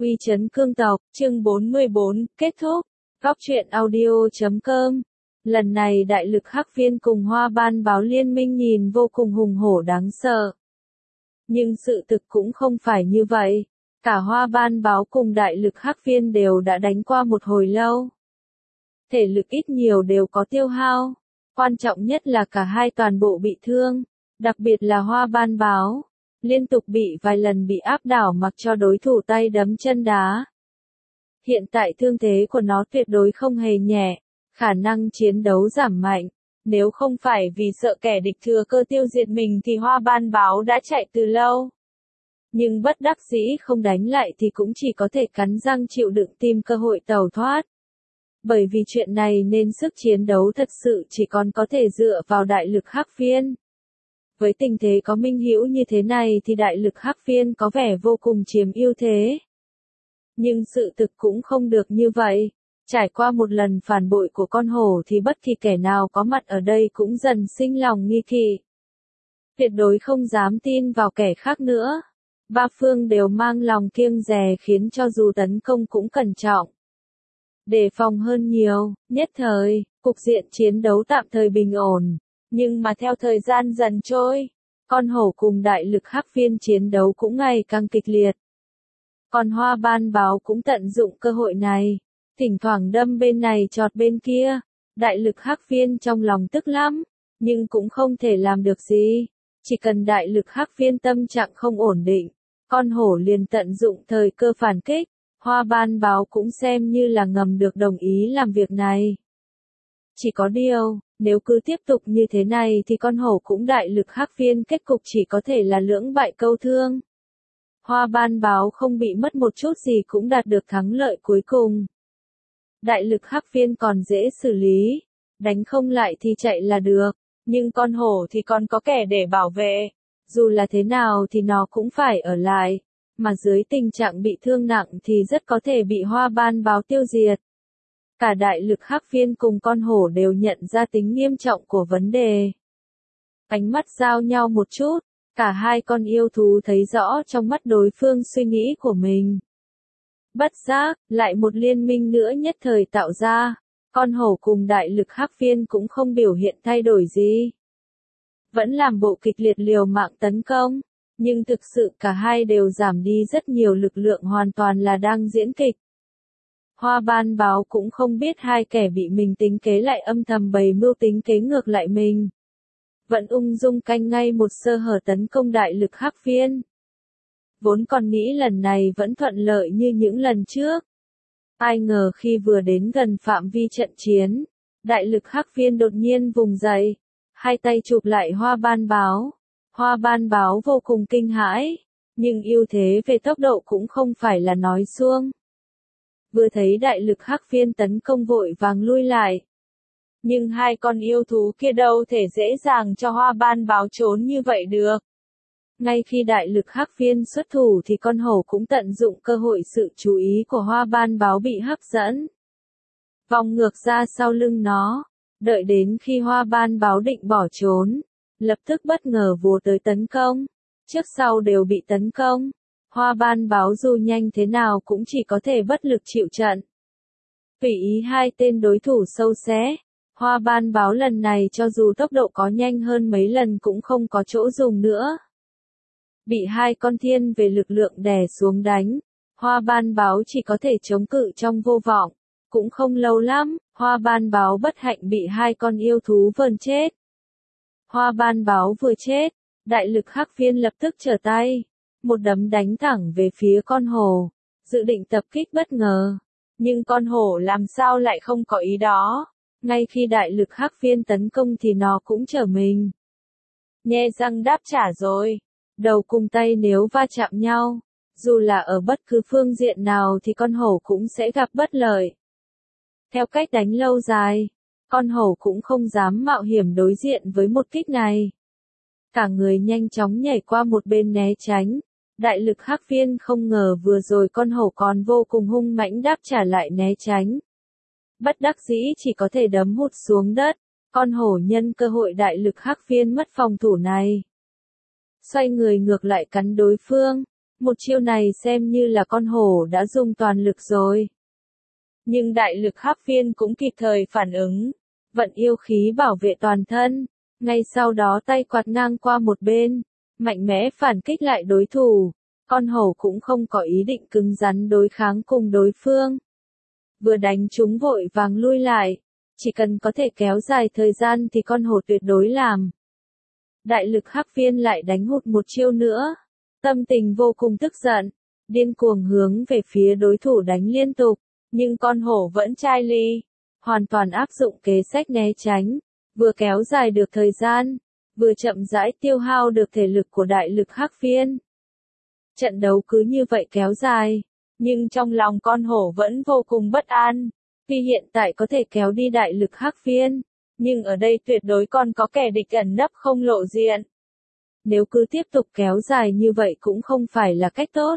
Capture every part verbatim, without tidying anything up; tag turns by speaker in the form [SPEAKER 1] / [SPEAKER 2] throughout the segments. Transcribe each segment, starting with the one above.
[SPEAKER 1] Uy chấn cương tộc, chương bốn mươi bốn, kết thúc. Góc truyện audio chấm com. Lần này đại lực hắc viên cùng Hoa Ban Báo liên minh nhìn vô cùng hùng hổ đáng sợ. Nhưng sự thực cũng không phải như vậy. Cả Hoa Ban Báo cùng đại lực hắc viên đều đã đánh qua một hồi lâu. Thể lực ít nhiều đều có tiêu hao. Quan trọng nhất là cả hai toàn bộ bị thương. Đặc biệt là Hoa Ban Báo. Liên tục bị vài lần bị áp đảo mặc cho đối thủ tay đấm chân đá. Hiện tại thương thế của nó tuyệt đối không hề nhẹ, khả năng chiến đấu giảm mạnh. Nếu không phải vì sợ kẻ địch thừa cơ tiêu diệt mình thì Hoa Ban Báo đã chạy từ lâu. Nhưng bất đắc dĩ không đánh lại thì cũng chỉ có thể cắn răng chịu đựng tìm cơ hội tẩu thoát. Bởi vì chuyện này nên sức chiến đấu thật sự chỉ còn có thể dựa vào đại lực hắc viên. Với tình thế có minh hữu như thế này thì đại lực hắc viên có vẻ vô cùng chiếm ưu thế. Nhưng sự thực cũng không được như vậy. Trải qua một lần phản bội của con hổ thì bất kỳ kẻ nào có mặt ở đây cũng dần sinh lòng nghi kỵ. Tuyệt đối không dám tin vào kẻ khác nữa. Ba phương đều mang lòng kiêng dè khiến cho dù tấn công cũng cẩn trọng. Đề phòng hơn nhiều, nhất thời, cục diện chiến đấu tạm thời bình ổn. Nhưng mà theo thời gian dần trôi, con hổ cùng đại lực hắc viên chiến đấu cũng ngày càng kịch liệt. Còn Hoa Ban Báo cũng tận dụng cơ hội này, thỉnh thoảng đâm bên này chọt bên kia. Đại lực hắc viên trong lòng tức lắm, nhưng cũng không thể làm được gì. Chỉ cần đại lực hắc viên tâm trạng không ổn định, con hổ liền tận dụng thời cơ phản kích. Hoa Ban Báo cũng xem như là ngầm được đồng ý làm việc này. Chỉ có điều, nếu cứ tiếp tục như thế này thì con hổ cũng đại lực hắc viên kết cục chỉ có thể là lưỡng bại câu thương. Hoa Ban Báo không bị mất một chút gì cũng đạt được thắng lợi cuối cùng. Đại lực hắc viên còn dễ xử lý, đánh không lại thì chạy là được, nhưng con hổ thì còn có kẻ để bảo vệ, dù là thế nào thì nó cũng phải ở lại, mà dưới tình trạng bị thương nặng thì rất có thể bị Hoa Ban Báo tiêu diệt. Cả đại lực hắc viên cùng con hổ đều nhận ra tính nghiêm trọng của vấn đề. Ánh mắt giao nhau một chút, cả hai con yêu thú thấy rõ trong mắt đối phương suy nghĩ của mình. Bất giác, lại một liên minh nữa nhất thời tạo ra, con hổ cùng đại lực hắc viên cũng không biểu hiện thay đổi gì. Vẫn làm bộ kịch liệt liều mạng tấn công, nhưng thực sự cả hai đều giảm đi rất nhiều lực lượng hoàn toàn là đang diễn kịch. Hoa Ban Báo cũng không biết hai kẻ bị mình tính kế lại âm thầm bày mưu tính kế ngược lại mình. Vẫn ung dung canh ngay một sơ hở tấn công đại lực hắc viên. Vốn còn nghĩ lần này vẫn thuận lợi như những lần trước. Ai ngờ khi vừa đến gần phạm vi trận chiến, đại lực hắc viên đột nhiên vùng dậy, hai tay chụp lại Hoa Ban Báo. Hoa Ban Báo vô cùng kinh hãi, nhưng ưu thế về tốc độ cũng không phải là nói suông. Vừa thấy đại lực hắc viên tấn công vội vàng lui lại. Nhưng hai con yêu thú kia đâu thể dễ dàng cho Hoa Ban Báo trốn như vậy được. Ngay khi đại lực hắc viên xuất thủ thì con hổ cũng tận dụng cơ hội sự chú ý của Hoa Ban Báo bị hấp dẫn. Vòng ngược ra sau lưng nó, đợi đến khi Hoa Ban Báo định bỏ trốn, lập tức bất ngờ vồ tới tấn công. Trước sau đều bị tấn công. Hoa Ban Báo dù nhanh thế nào cũng chỉ có thể bất lực chịu trận. Tùy ý hai tên đối thủ sâu xé, Hoa Ban Báo lần này cho dù tốc độ có nhanh hơn mấy lần cũng không có chỗ dùng nữa. Bị hai con thiên về lực lượng đè xuống đánh, Hoa Ban Báo chỉ có thể chống cự trong vô vọng. Cũng không lâu lắm, Hoa Ban Báo bất hạnh bị hai con yêu thú vờn chết. Hoa Ban Báo vừa chết, đại lực hắc viên lập tức trở tay. Một đấm đánh thẳng về phía con hổ, dự định tập kích bất ngờ. Nhưng con hổ làm sao lại không có ý đó. Ngay khi đại lực hắc viên tấn công thì nó cũng trở mình. Nhe răng đáp trả rồi. Đầu cùng tay nếu va chạm nhau, dù là ở bất cứ phương diện nào thì con hổ cũng sẽ gặp bất lợi. Theo cách đánh lâu dài, con hổ cũng không dám mạo hiểm đối diện với một kích này. Cả người nhanh chóng nhảy qua một bên né tránh. Đại lực hắc viên không ngờ vừa rồi con hổ còn vô cùng hung mãnh đáp trả lại né tránh. Bất đắc dĩ chỉ có thể đấm hụt xuống đất, con hổ nhân cơ hội đại lực hắc viên mất phòng thủ này. Xoay người ngược lại cắn đối phương, Một chiêu này xem như là con hổ đã dùng toàn lực rồi. Nhưng đại lực hắc viên cũng kịp thời phản ứng, vận yêu khí bảo vệ toàn thân, ngay sau đó tay quạt ngang qua một bên, mạnh mẽ phản kích lại đối thủ. Con hổ cũng không có ý định cứng rắn đối kháng cùng đối phương. Vừa đánh chúng vội vàng lui lại, chỉ cần có thể kéo dài thời gian thì con hổ tuyệt đối làm. Đại lực hắc viên lại đánh hụt một chiêu nữa, tâm tình vô cùng tức giận, điên cuồng hướng về phía đối thủ đánh liên tục, nhưng con hổ vẫn chai ly, hoàn toàn áp dụng kế sách né tránh, vừa kéo dài được thời gian, vừa chậm rãi tiêu hao được thể lực của đại lực hắc viên. Trận đấu cứ như vậy kéo dài, nhưng trong lòng con hổ vẫn vô cùng bất an, tuy hiện tại có thể kéo đi đại lực hắc viên, nhưng ở đây tuyệt đối còn có kẻ địch ẩn nấp không lộ diện. Nếu cứ tiếp tục kéo dài như vậy cũng không phải là cách tốt.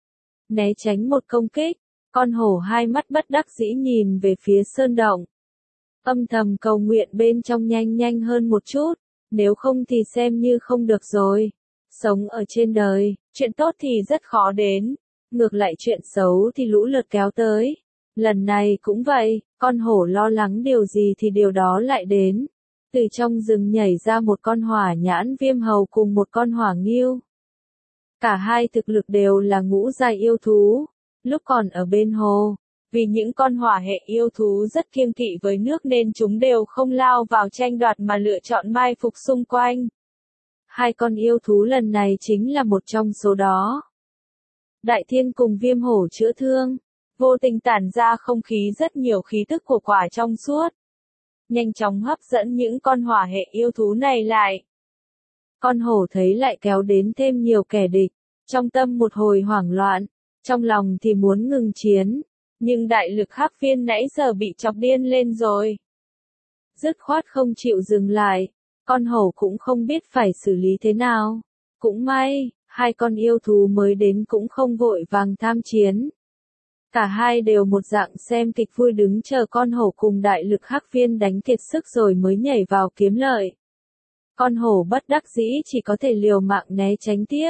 [SPEAKER 1] Né tránh một công kích, con hổ hai mắt bất đắc dĩ nhìn về phía sơn động. Âm thầm cầu nguyện bên trong nhanh nhanh hơn một chút, nếu không thì xem như không được rồi. Sống ở trên đời, chuyện tốt thì rất khó đến, ngược lại chuyện xấu thì lũ lượt kéo tới. Lần này cũng vậy, con hổ lo lắng điều gì thì điều đó lại đến. Từ trong rừng nhảy ra một con hỏa nhãn viêm hầu cùng một con hỏa ngưu. Cả hai thực lực đều là ngũ giai yêu thú, lúc còn ở bên hồ. Vì những con hỏa hệ yêu thú rất kiêng kỵ với nước nên chúng đều không lao vào tranh đoạt mà lựa chọn mai phục xung quanh. Hai con yêu thú lần này chính là một trong số đó. Đại thiên cùng viêm hổ chữa thương, vô tình tản ra không khí rất nhiều khí tức của quả trong suốt. Nhanh chóng hấp dẫn những con hỏa hệ yêu thú này lại. Con hổ thấy lại kéo đến thêm nhiều kẻ địch, trong tâm một hồi hoảng loạn, trong lòng thì muốn ngừng chiến, nhưng đại lực hắc viên nãy giờ bị chọc điên lên rồi. Dứt khoát không chịu dừng lại, con hổ cũng không biết phải xử lý thế nào. Cũng may, hai con yêu thú mới đến cũng không vội vàng tham chiến. Cả hai đều một dạng xem kịch vui đứng chờ con hổ cùng đại lực hắc viên đánh kiệt sức rồi mới nhảy vào kiếm lợi. Con hổ bất đắc dĩ chỉ có thể liều mạng né tránh tiếp.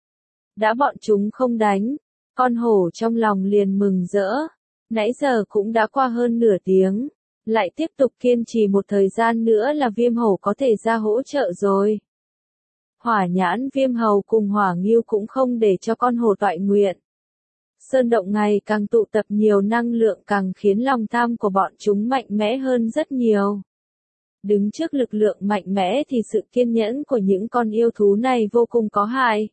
[SPEAKER 1] Đã bọn chúng không đánh, con hổ trong lòng liền mừng rỡ. Nãy giờ cũng đã qua hơn nửa tiếng, lại tiếp tục kiên trì một thời gian nữa là viêm hổ có thể ra hỗ trợ rồi. Hỏa nhãn viêm hầu cùng hỏa ngưu cũng không để cho con hổ toại nguyện. Sơn động ngày càng tụ tập nhiều năng lượng càng khiến lòng tham của bọn chúng mạnh mẽ hơn rất nhiều. Đứng trước lực lượng mạnh mẽ thì sự kiên nhẫn của những con yêu thú này vô cùng có hại.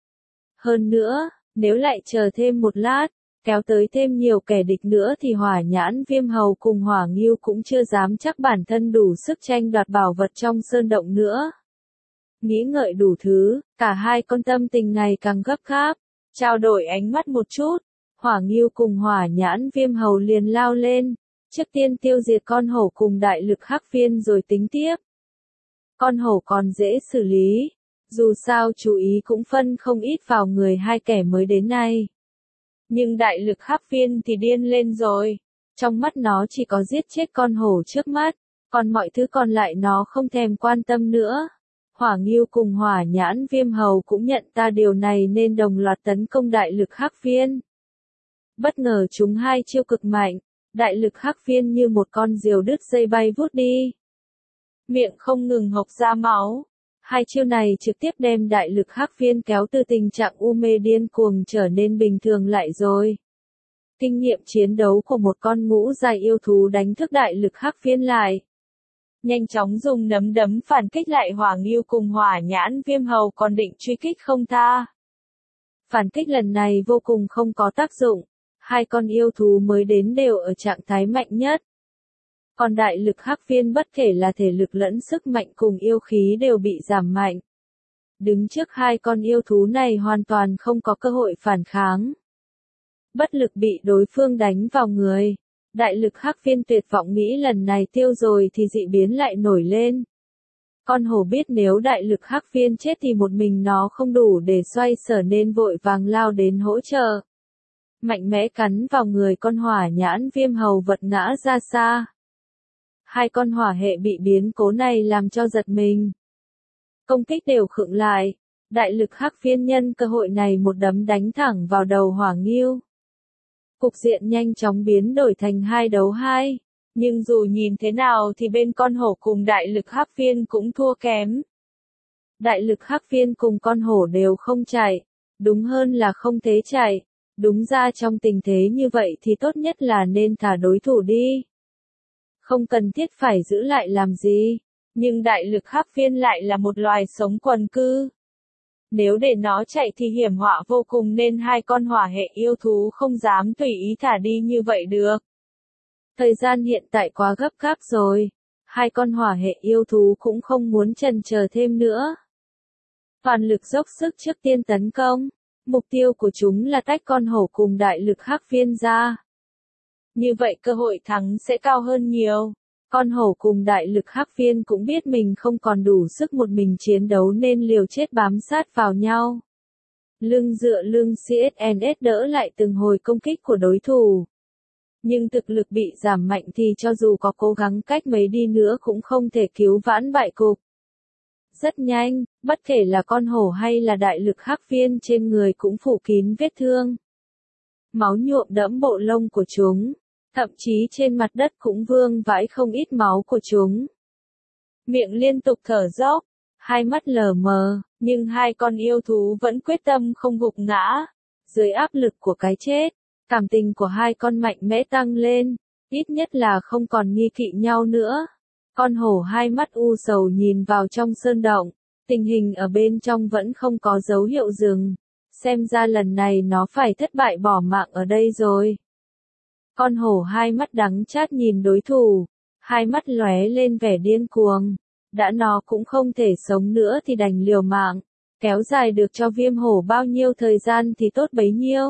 [SPEAKER 1] Hơn nữa, nếu lại chờ thêm một lát, kéo tới thêm nhiều kẻ địch nữa thì hỏa nhãn viêm hầu cùng hỏa ngưu cũng chưa dám chắc bản thân đủ sức tranh đoạt bảo vật trong sơn động nữa. Nghĩ ngợi đủ thứ, cả hai con tâm tình ngày càng gấp gáp, trao đổi ánh mắt một chút, hỏa ngưu cùng hỏa nhãn viêm hầu liền lao lên, trước tiên tiêu diệt con hổ cùng đại lực hắc viên rồi tính tiếp. Con hổ còn dễ xử lý, dù sao chú ý cũng phân không ít vào người hai kẻ mới đến nay. Nhưng đại lực hắc viên thì điên lên rồi, trong mắt nó chỉ có giết chết con hổ trước mắt, còn mọi thứ còn lại nó không thèm quan tâm nữa. Hỏa ngưu cùng hỏa nhãn viêm hầu cũng nhận ra điều này nên đồng loạt tấn công đại lực hắc viên. Bất ngờ chúng hai chiêu cực mạnh, đại lực hắc viên như một con diều đứt dây bay vút đi. Miệng không ngừng hộc ra máu. Hai chiêu này trực tiếp đem đại lực hắc viên kéo từ tình trạng u mê điên cuồng trở nên bình thường lại rồi. Kinh nghiệm chiến đấu của một con ngũ giai yêu thú đánh thức đại lực hắc viên lại. Nhanh chóng dùng nấm đấm phản kích lại hỏa ngưu cùng hỏa nhãn viêm hầu còn định truy kích không tha. Phản kích lần này vô cùng không có tác dụng, hai con yêu thú mới đến đều ở trạng thái mạnh nhất. Còn đại lực hắc viên bất kể là thể lực lẫn sức mạnh cùng yêu khí đều bị giảm mạnh. Đứng trước hai con yêu thú này hoàn toàn không có cơ hội phản kháng. Bất lực bị đối phương đánh vào người. Đại lực hắc viên tuyệt vọng nghĩ lần này tiêu rồi thì dị biến lại nổi lên. Con hổ biết nếu đại lực hắc viên chết thì một mình nó không đủ để xoay sở nên vội vàng lao đến hỗ trợ. Mạnh mẽ cắn vào người con hỏa nhãn viêm hầu vật ngã ra xa. Hai con hỏa hệ bị biến cố này làm cho giật mình. Công kích đều khựng lại, Đại lực hắc viên nhân cơ hội này một đấm đánh thẳng vào đầu Hỏa Ngưu. Cục diện nhanh chóng biến đổi thành hai đấu hai. Nhưng dù nhìn thế nào thì bên con hổ cùng đại lực hắc viên cũng thua kém. Đại lực hắc viên cùng con hổ đều không chạy. Đúng hơn là không thế chạy. Đúng ra trong tình thế như vậy thì tốt nhất là nên thả đối thủ đi. Không cần thiết phải giữ lại làm gì. Nhưng đại lực hắc viên lại là một loài sống quần cư. Nếu để nó chạy thì hiểm họa vô cùng nên hai con hỏa hệ yêu thú không dám tùy ý thả đi như vậy được. Thời gian hiện tại quá gấp gáp rồi. Hai con hỏa hệ yêu thú cũng không muốn chần chờ thêm nữa. Toàn lực dốc sức trước tiên tấn công. Mục tiêu của chúng là tách con hổ cùng đại lực hắc viên ra. Như vậy cơ hội thắng sẽ cao hơn nhiều. Con hổ cùng đại lực hắc viên cũng biết mình không còn đủ sức một mình chiến đấu nên liều chết bám sát vào nhau. Lưng dựa lưng xê ét en ét đỡ lại từng hồi công kích của đối thủ. Nhưng thực lực bị giảm mạnh thì cho dù có cố gắng cách mấy đi nữa cũng không thể cứu vãn bại cục. Rất nhanh, bất kể là con hổ hay là đại lực hắc viên trên người cũng phủ kín vết thương. Máu nhuộm đẫm bộ lông của chúng. Thậm chí trên mặt đất cũng vương vãi không ít máu của chúng. Miệng liên tục thở dốc, hai mắt lờ mờ, nhưng hai con yêu thú vẫn quyết tâm không gục ngã. Dưới áp lực của cái chết, cảm tình của hai con mạnh mẽ tăng lên, ít nhất là không còn nghi kỵ nhau nữa. Con hổ hai mắt u sầu nhìn vào trong sơn động, tình hình ở bên trong vẫn không có dấu hiệu dừng. Xem ra lần này nó phải thất bại bỏ mạng ở đây rồi. Con hổ hai mắt đắng chát nhìn đối thủ, hai mắt lóe lên vẻ điên cuồng. Đã nó cũng không thể sống nữa thì đành liều mạng, kéo dài được cho viêm hổ bao nhiêu thời gian thì tốt bấy nhiêu.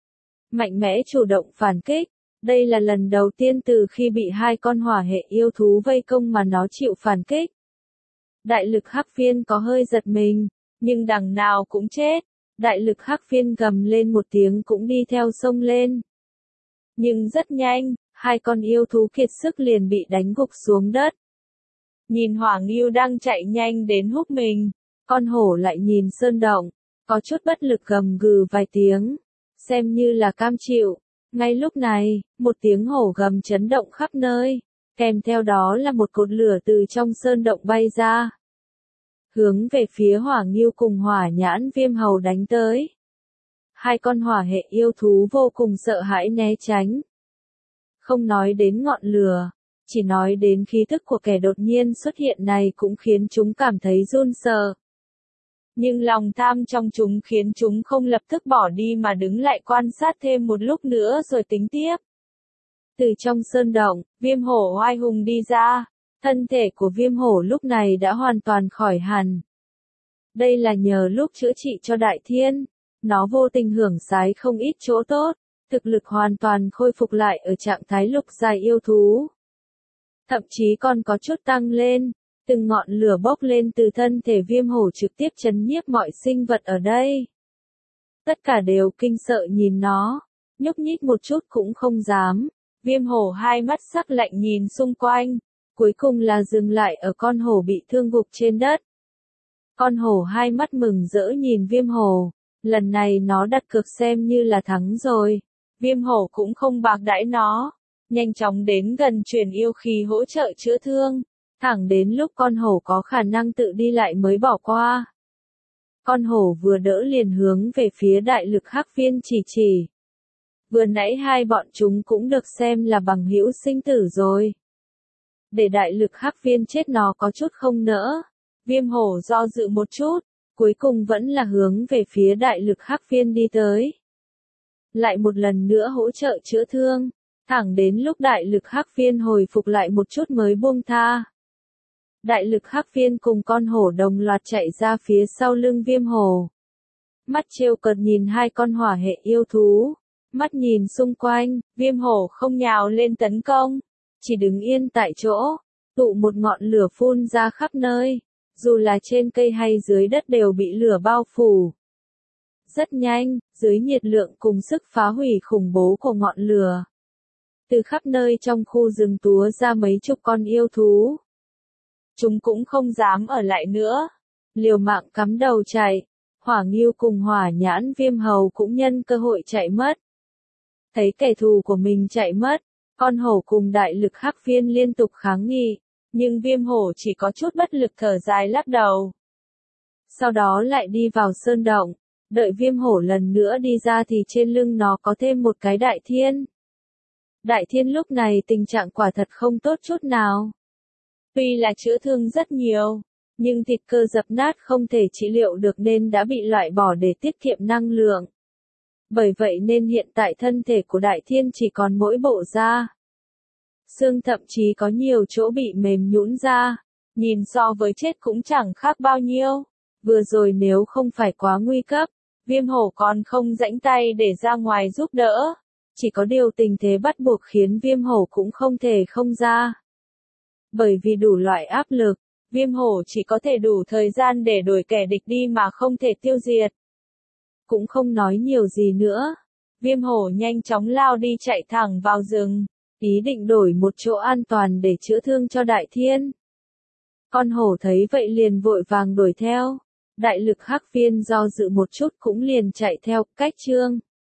[SPEAKER 1] Mạnh mẽ chủ động phản kích, đây là lần đầu tiên từ khi bị hai con hỏa hệ yêu thú vây công mà nó chịu phản kích. Đại lực hắc viên có hơi giật mình, nhưng đằng nào cũng chết. Đại lực hắc viên gầm lên một tiếng cũng đi theo xông lên. Nhưng rất nhanh, hai con yêu thú kiệt sức liền bị đánh gục xuống đất. Nhìn Hỏa Ngưu đang chạy nhanh đến húc mình, con hổ lại nhìn sơn động, có chút bất lực gầm gừ vài tiếng, xem như là cam chịu. Ngay lúc này, một tiếng hổ gầm chấn động khắp nơi, kèm theo đó là một cột lửa từ trong sơn động bay ra. Hướng về phía Hỏa Ngưu cùng Hỏa Nhãn Viêm Hầu đánh tới. Hai con hỏa hệ yêu thú vô cùng sợ hãi né tránh. Không nói đến ngọn lửa, chỉ nói đến khí tức của kẻ đột nhiên xuất hiện này cũng khiến chúng cảm thấy run sợ. Nhưng lòng tham trong chúng khiến chúng không lập tức bỏ đi mà đứng lại quan sát thêm một lúc nữa rồi tính tiếp. Từ trong sơn động, viêm hổ oai hùng đi ra, thân thể của viêm hổ lúc này đã hoàn toàn khỏi hẳn. Đây là nhờ lúc chữa trị cho Đại Thiên. Nó vô tình hưởng sái không ít chỗ tốt, thực lực hoàn toàn khôi phục lại ở trạng thái lục giai yêu thú. Thậm chí còn có chút tăng lên, từng ngọn lửa bốc lên từ thân thể viêm hổ trực tiếp chấn nhiếp mọi sinh vật ở đây. Tất cả đều kinh sợ nhìn nó, nhúc nhích một chút cũng không dám. Viêm hổ hai mắt sắc lạnh nhìn xung quanh, cuối cùng là dừng lại ở con hổ bị thương gục trên đất. Con hổ hai mắt mừng rỡ nhìn viêm hổ. Lần này nó đặt cược xem như là thắng rồi. Viêm hổ cũng không bạc đãi nó. Nhanh chóng đến gần truyền yêu khí hỗ trợ chữa thương. Thẳng đến lúc con hổ có khả năng tự đi lại mới bỏ qua. Con hổ vừa đỡ liền hướng về phía đại lực hắc viên chỉ chỉ. Vừa nãy hai bọn chúng cũng được xem là bằng hữu sinh tử rồi. Để đại lực hắc viên chết nó có chút không nỡ. Viêm hổ do dự một chút. Cuối cùng vẫn là hướng về phía đại lực hắc viên đi tới. Lại một lần nữa hỗ trợ chữa thương, thẳng đến lúc đại lực hắc viên hồi phục lại một chút mới buông tha. Đại lực hắc viên cùng con hổ đồng loạt chạy ra phía sau lưng viêm hổ. Mắt trêu cợt nhìn hai con hỏa hệ yêu thú. Mắt nhìn xung quanh, viêm hổ không nhào lên tấn công. Chỉ đứng yên tại chỗ, tụ một ngọn lửa phun ra khắp nơi. Dù là trên cây hay dưới đất đều bị lửa bao phủ. Rất nhanh, dưới nhiệt lượng cùng sức phá hủy khủng bố của ngọn lửa. Từ khắp nơi trong khu rừng túa ra mấy chục con yêu thú. Chúng cũng không dám ở lại nữa. Liều mạng cắm đầu chạy. Hỏa Ngưu cùng Hỏa Nhãn Viêm Hầu cũng nhân cơ hội chạy mất. Thấy kẻ thù của mình chạy mất, con hổ cùng đại lực hắc viên liên tục kháng nghị, nhưng Viêm Hổ chỉ có chút bất lực thở dài lắc đầu. Sau đó lại đi vào sơn động, đợi Viêm Hổ lần nữa đi ra thì trên lưng nó có thêm một cái đại thiên. Đại thiên lúc này tình trạng quả thật không tốt chút nào. Tuy là chữa thương rất nhiều, nhưng thịt cơ dập nát không thể trị liệu được nên đã bị loại bỏ để tiết kiệm năng lượng. Bởi vậy nên hiện tại thân thể của đại thiên chỉ còn mỗi bộ da. Xương thậm chí có nhiều chỗ bị mềm nhũn ra, nhìn so với chết cũng chẳng khác bao nhiêu. Vừa rồi nếu không phải quá nguy cấp, Viêm Hổ còn không rãnh tay để ra ngoài giúp đỡ. Chỉ có điều tình thế bắt buộc khiến Viêm Hổ cũng không thể không ra. Bởi vì đủ loại áp lực, Viêm Hổ chỉ có thể đủ thời gian để đuổi kẻ địch đi mà không thể tiêu diệt. Cũng không nói nhiều gì nữa. Viêm Hổ nhanh chóng lao đi chạy thẳng vào rừng, ý định đổi một chỗ an toàn để chữa thương cho đại thiên. Con hổ thấy vậy liền vội vàng đuổi theo. Đại lực hắc viên do dự một chút cũng liền chạy theo, cách chương.